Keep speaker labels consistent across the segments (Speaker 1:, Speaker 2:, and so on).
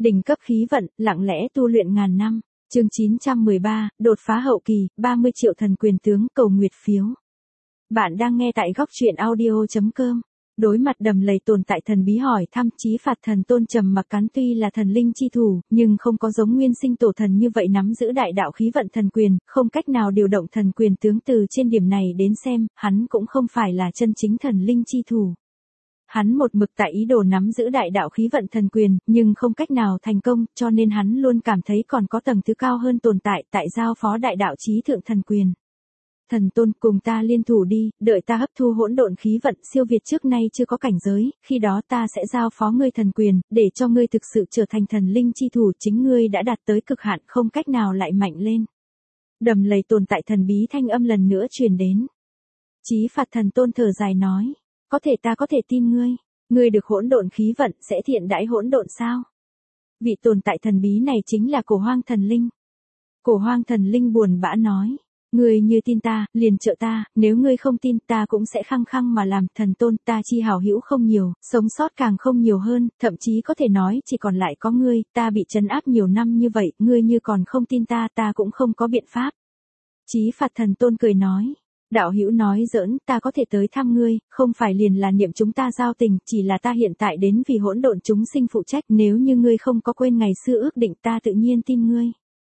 Speaker 1: Đỉnh cấp khí vận, lặng lẽ tu luyện ngàn năm. Chương 913, đột phá hậu kỳ, 30 triệu thần quyền tướng, cầu nguyệt phiếu. Bạn đang nghe tại góc truyện audio.com. Đối mặt đầm lầy tồn tại thần bí hỏi thăm, Chí Phạt Thần Tôn trầm mặc cắn, tuy là thần linh chi thủ, nhưng không có giống nguyên sinh tổ thần như vậy nắm giữ đại đạo khí vận thần quyền, không cách nào điều động thần quyền tướng. Từ trên điểm này đến xem, hắn cũng không phải là chân chính thần linh chi thủ. Hắn một mực tại ý đồ nắm giữ đại đạo khí vận thần quyền, nhưng không cách nào thành công, cho nên hắn luôn cảm thấy còn có tầng thứ cao hơn tồn tại, tại giao phó đại đạo chí thượng thần quyền. Thần Tôn, cùng ta liên thủ đi, đợi ta hấp thu hỗn độn khí vận siêu việt trước nay chưa có cảnh giới, khi đó ta sẽ giao phó ngươi thần quyền, để cho ngươi thực sự trở thành thần linh chi thủ. Chính ngươi đã đạt tới cực hạn, không cách nào lại mạnh lên. Đầm lầy tồn tại thần bí thanh âm lần nữa truyền đến. Chí Phạt Thần Tôn thở dài nói, có thể ta có thể tin ngươi, ngươi được hỗn độn khí vận sẽ thiện đãi hỗn độn sao? Vị tồn tại thần bí này chính là Cổ Hoang thần linh. Cổ Hoang thần linh buồn bã nói, ngươi như tin ta, liền trợ ta, nếu ngươi không tin ta cũng sẽ khăng khăng mà làm. Thần Tôn, ta chi hảo hữu không nhiều, sống sót càng không nhiều hơn, thậm chí có thể nói chỉ còn lại có ngươi, ta bị trấn áp nhiều năm như vậy, ngươi như còn không tin ta, ta cũng không có biện pháp. Chí Phạt Thần Tôn cười nói, đạo hữu nói giỡn, ta có thể tới thăm ngươi, không phải liền là niệm chúng ta giao tình, chỉ là ta hiện tại đến vì hỗn độn chúng sinh phụ trách, nếu như ngươi không có quên ngày xưa ước định ta tự nhiên tin ngươi.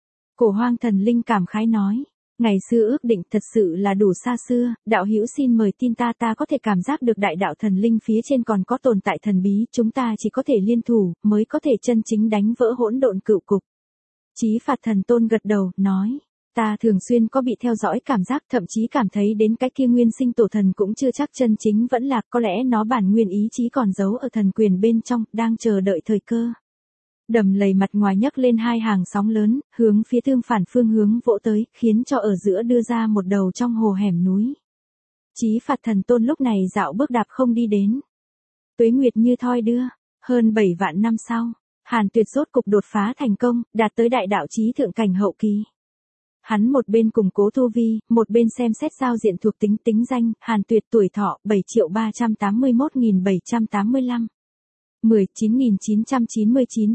Speaker 1: Cổ Hoang thần linh cảm khái nói, ngày xưa ước định thật sự là đủ xa xưa, đạo hữu xin mời tin ta, ta có thể cảm giác được đại đạo thần linh phía trên còn có tồn tại thần bí, chúng ta chỉ có thể liên thủ, mới có thể chân chính đánh vỡ hỗn độn cựu cục. Chí Phạt Thần Tôn gật đầu, nói, ta thường xuyên có bị theo dõi cảm giác, thậm chí cảm thấy đến cái kia nguyên sinh tổ thần cũng chưa chắc chân chính vẫn lạc, có lẽ nó bản nguyên ý chí còn giấu ở thần quyền bên trong, đang chờ đợi thời cơ. Đầm lầy mặt ngoài nhấc lên hai hàng sóng lớn, hướng phía tương phản phương hướng vỗ tới, khiến cho ở giữa đưa ra một đầu trong hồ hẻm núi. Chí Phạt Thần Tôn lúc này dạo bước đạp không đi đến. Tuế nguyệt như thoi đưa, hơn 7 vạn năm sau, Hàn Tuyệt rốt cục đột phá thành công, đạt tới đại đạo chí thượng cảnh hậu kỳ. Hắn một bên củng cố tu vi, một bên xem xét giao diện thuộc tính. Tính danh, Hàn Tuyệt, tuổi thọ, 7.381.785. 10, 9999,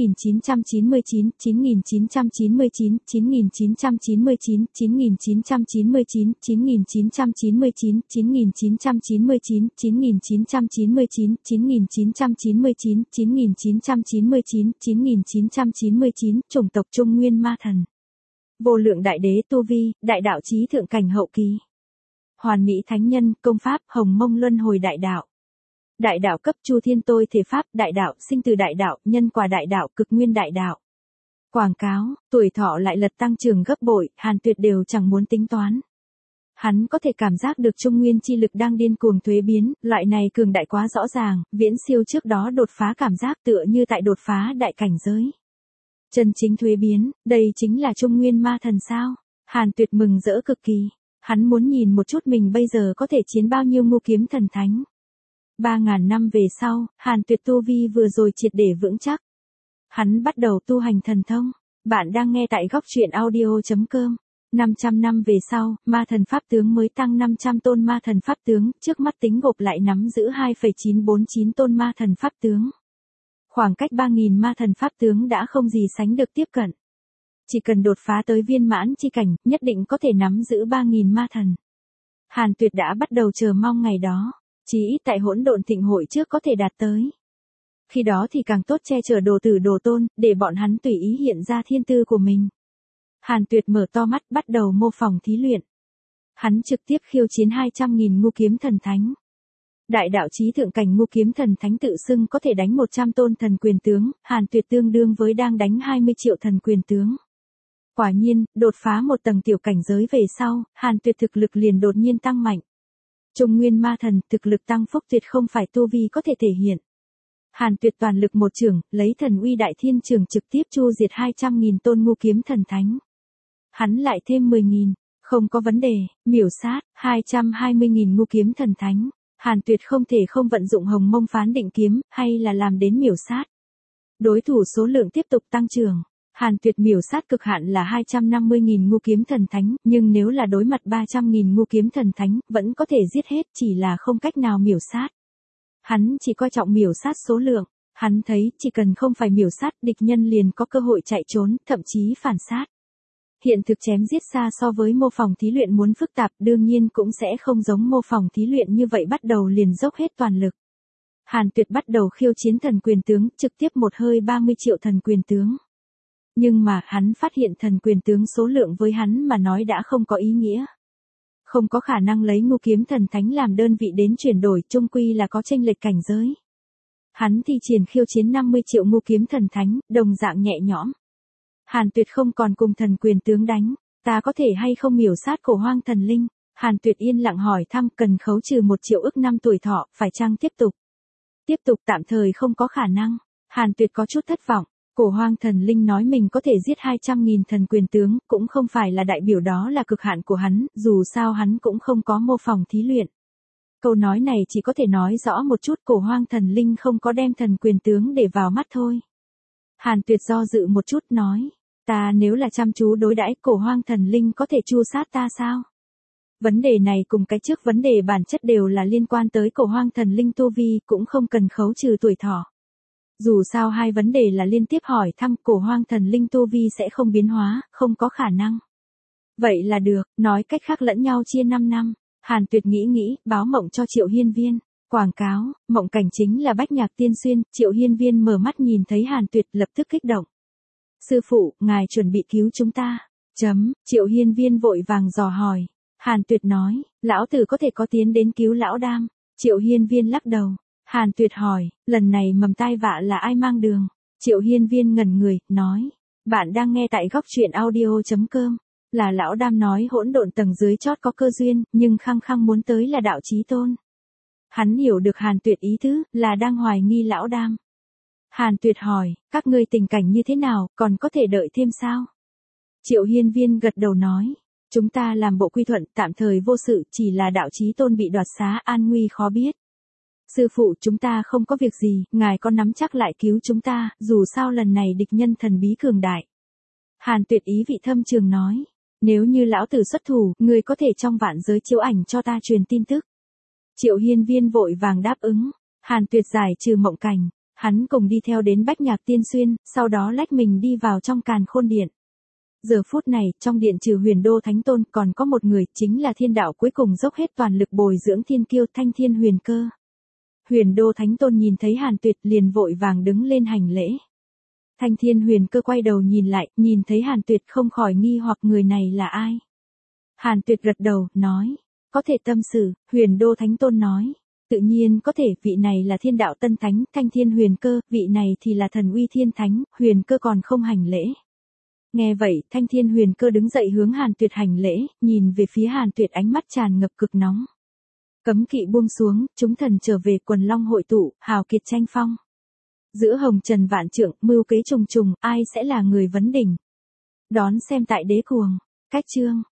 Speaker 1: 9999, 9999, 9999, 9999, 9999, 9999, 9999, 9999, 9999, 9999, chủng tộc Trung Nguyên Ma Thần. Vô lượng đại đế tu vi, đại đạo chí thượng cảnh hậu kỳ. Hoàn mỹ thánh nhân, công pháp, Hồng Mông Luân Hồi đại đạo. Đại đạo cấp Chu Thiên Tôi Thể pháp, đại đạo, sinh từ đại đạo, nhân quả đại đạo, cực nguyên đại đạo. Quảng cáo, tuổi thọ lại lật tăng trưởng gấp bội, Hàn Tuyệt đều chẳng muốn tính toán. Hắn có thể cảm giác được trung nguyên chi lực đang điên cuồng thuế biến, loại này cường đại quá rõ ràng, viễn siêu trước đó đột phá cảm giác, tựa như tại đột phá đại cảnh giới. Chân chính thuế biến, đây chính là Trung Nguyên Ma Thần sao? Hàn Tuyệt mừng rỡ cực kỳ. Hắn muốn nhìn một chút mình bây giờ có thể chiến bao nhiêu ngũ kiếm thần thánh. 3.000 năm về sau, Hàn Tuyệt tu vi vừa rồi triệt để vững chắc. Hắn bắt đầu tu hành thần thông. Bạn đang nghe tại góc truyện audio.com. 500 năm về sau, ma thần pháp tướng mới tăng 500 tôn ma thần pháp tướng, trước mắt tính gộp lại nắm giữ 2,949 tôn ma thần pháp tướng. Khoảng cách 3.000 ma thần pháp tướng đã không gì sánh được tiếp cận. Chỉ cần đột phá tới viên mãn chi cảnh, nhất định có thể nắm giữ 3.000 ma thần. Hàn Tuyệt đã bắt đầu chờ mong ngày đó, chí ít tại hỗn độn thịnh hội trước có thể đạt tới. Khi đó thì càng tốt che chở đồ tử đồ tôn, để bọn hắn tùy ý hiện ra thiên tư của mình. Hàn Tuyệt mở to mắt, bắt đầu mô phỏng thí luyện. Hắn trực tiếp khiêu chiến 200.000 ngũ kiếm thần thánh. Đại đạo chí thượng cảnh ngũ kiếm thần thánh tự xưng có thể đánh 100 tôn thần quyền tướng, Hàn Tuyệt tương đương với đang đánh 20 triệu thần quyền tướng. Quả nhiên, đột phá một tầng tiểu cảnh giới về sau, Hàn Tuyệt thực lực liền đột nhiên tăng mạnh. Trung Nguyên Ma Thần, thực lực tăng phúc tuyệt không phải tu vi có thể thể hiện. Hàn Tuyệt toàn lực một chưởng, lấy thần uy đại thiên chưởng trực tiếp chu diệt 200.000 tôn ngũ kiếm thần thánh. Hắn lại thêm 10.000, không có vấn đề, miểu sát 220.000 ngũ kiếm thần thánh. Hàn Tuyệt không thể không vận dụng Hồng Mông Phán Định kiếm, hay là làm đến miểu sát. Đối thủ số lượng tiếp tục tăng trưởng. Hàn Tuyệt miểu sát cực hạn là 250.000 ngũ kiếm thần thánh, nhưng nếu là đối mặt 300.000 ngũ kiếm thần thánh, vẫn có thể giết hết, chỉ là không cách nào miểu sát. Hắn chỉ coi trọng miểu sát số lượng. Hắn thấy chỉ cần không phải miểu sát địch nhân liền có cơ hội chạy trốn, thậm chí phản sát. Hiện thực chém giết xa so với mô phỏng thí luyện muốn phức tạp đương nhiên cũng sẽ không giống mô phỏng thí luyện như vậy bắt đầu liền dốc hết toàn lực. Hàn Tuyệt bắt đầu khiêu chiến thần quyền tướng, trực tiếp một hơi 30 triệu thần quyền tướng. Nhưng mà hắn phát hiện thần quyền tướng số lượng với hắn mà nói đã không có ý nghĩa. Không có khả năng lấy Ngũ Kiếm Thần Thánh làm đơn vị đến chuyển đổi, chung quy là có chênh lệch cảnh giới. Hắn thi triển khiêu chiến 50 triệu Ngũ Kiếm Thần Thánh, đồng dạng nhẹ nhõm. Hàn Tuyệt không còn cùng thần quyền tướng đánh, ta có thể hay không miểu sát Cổ Hoang Thần Linh? Hàn Tuyệt yên lặng hỏi thăm, cần khấu trừ 1 triệu ức năm tuổi thọ, phải chăng tiếp tục? Tiếp tục tạm thời không có khả năng. Hàn Tuyệt có chút thất vọng. Cổ Hoang Thần Linh nói mình có thể giết 200.000 thần quyền tướng, cũng không phải là đại biểu đó là cực hạn của hắn, dù sao hắn cũng không có mô phỏng thí luyện. Câu nói này chỉ có thể nói rõ một chút, Cổ Hoang Thần Linh không có đem thần quyền tướng để vào mắt thôi. Hàn Tuyệt do dự một chút nói, ta nếu là chăm chú đối đãi, Cổ Hoang Thần Linh có thể tru sát ta sao? Vấn đề này cùng cái trước vấn đề bản chất đều là liên quan tới Cổ Hoang Thần Linh tu vi, cũng không cần khấu trừ tuổi thọ. Dù sao hai vấn đề là liên tiếp hỏi thăm, Cổ Hoang Thần Linh tu vi sẽ không biến hóa, không có khả năng. Vậy là được, nói cách khác lẫn nhau chia 5 năm. Hàn Tuyệt nghĩ, báo mộng cho Triệu Hiên Viên. Quảng cáo, mộng cảnh chính là Bách Nhạc Tiên Xuyên, Triệu Hiên Viên mở mắt nhìn thấy Hàn Tuyệt lập tức kích động. Sư phụ, ngài chuẩn bị cứu chúng ta. Triệu Hiên Viên vội vàng dò hỏi. Hàn Tuyệt nói, lão tử có thể có tiến đến cứu lão đam. Triệu Hiên Viên lắc đầu. Hàn Tuyệt hỏi, lần này mầm tai vạ là ai mang đường? Triệu Hiên Viên ngẩn người, nói, bạn đang nghe tại góc truyện audio.com. Là lão đam nói hỗn độn tầng dưới chót có cơ duyên, nhưng khăng khăng muốn tới là đạo chí tôn. Hắn hiểu được Hàn Tuyệt ý tứ, là đang hoài nghi lão đam. Hàn Tuyệt hỏi, các ngươi tình cảnh như thế nào, còn có thể đợi thêm sao? Triệu Hiên Viên gật đầu nói, chúng ta làm bộ quy thuận, tạm thời vô sự, chỉ là đạo chí tôn bị đoạt xá, an nguy khó biết. Sư phụ, chúng ta không có việc gì, ngài có nắm chắc lại cứu chúng ta, dù sao lần này địch nhân thần bí cường đại. Hàn Tuyệt ý vị thâm trường nói, nếu như lão tử xuất thủ, người có thể trong vạn giới chiếu ảnh cho ta truyền tin tức. Triệu Hiên Viên vội vàng đáp ứng. Hàn Tuyệt giải trừ mộng cảnh, hắn cùng đi theo đến Bách Nhạc Tiên Xuyên, sau đó lách mình đi vào trong Càn Khôn Điện. Giờ phút này, trong điện trừ Huyền Đô Thánh Tôn, còn có một người, chính là thiên đạo cuối cùng dốc hết toàn lực bồi dưỡng thiên kiêu Thanh Thiên Huyền Cơ. Huyền Đô Thánh Tôn nhìn thấy Hàn Tuyệt liền vội vàng đứng lên hành lễ. Thanh Thiên Huyền Cơ quay đầu nhìn lại, nhìn thấy Hàn Tuyệt không khỏi nghi hoặc người này là ai. Hàn Tuyệt gật đầu, nói, có thể tâm sự. Huyền Đô Thánh Tôn nói, tự nhiên có thể, vị này là thiên đạo tân thánh, Thanh Thiên Huyền Cơ, vị này thì là thần uy thiên thánh, Huyền Cơ còn không hành lễ. Nghe vậy, Thanh Thiên Huyền Cơ đứng dậy hướng Hàn Tuyệt hành lễ, nhìn về phía Hàn Tuyệt ánh mắt tràn ngập cực nóng. Cấm kỵ buông xuống, chúng thần trở về, quần long hội tụ, hào kiệt tranh phong. Giữa hồng trần vạn trượng, mưu kế trùng trùng, ai sẽ là người vấn đỉnh? Đón xem tại Đế Cuồng. Cách chương.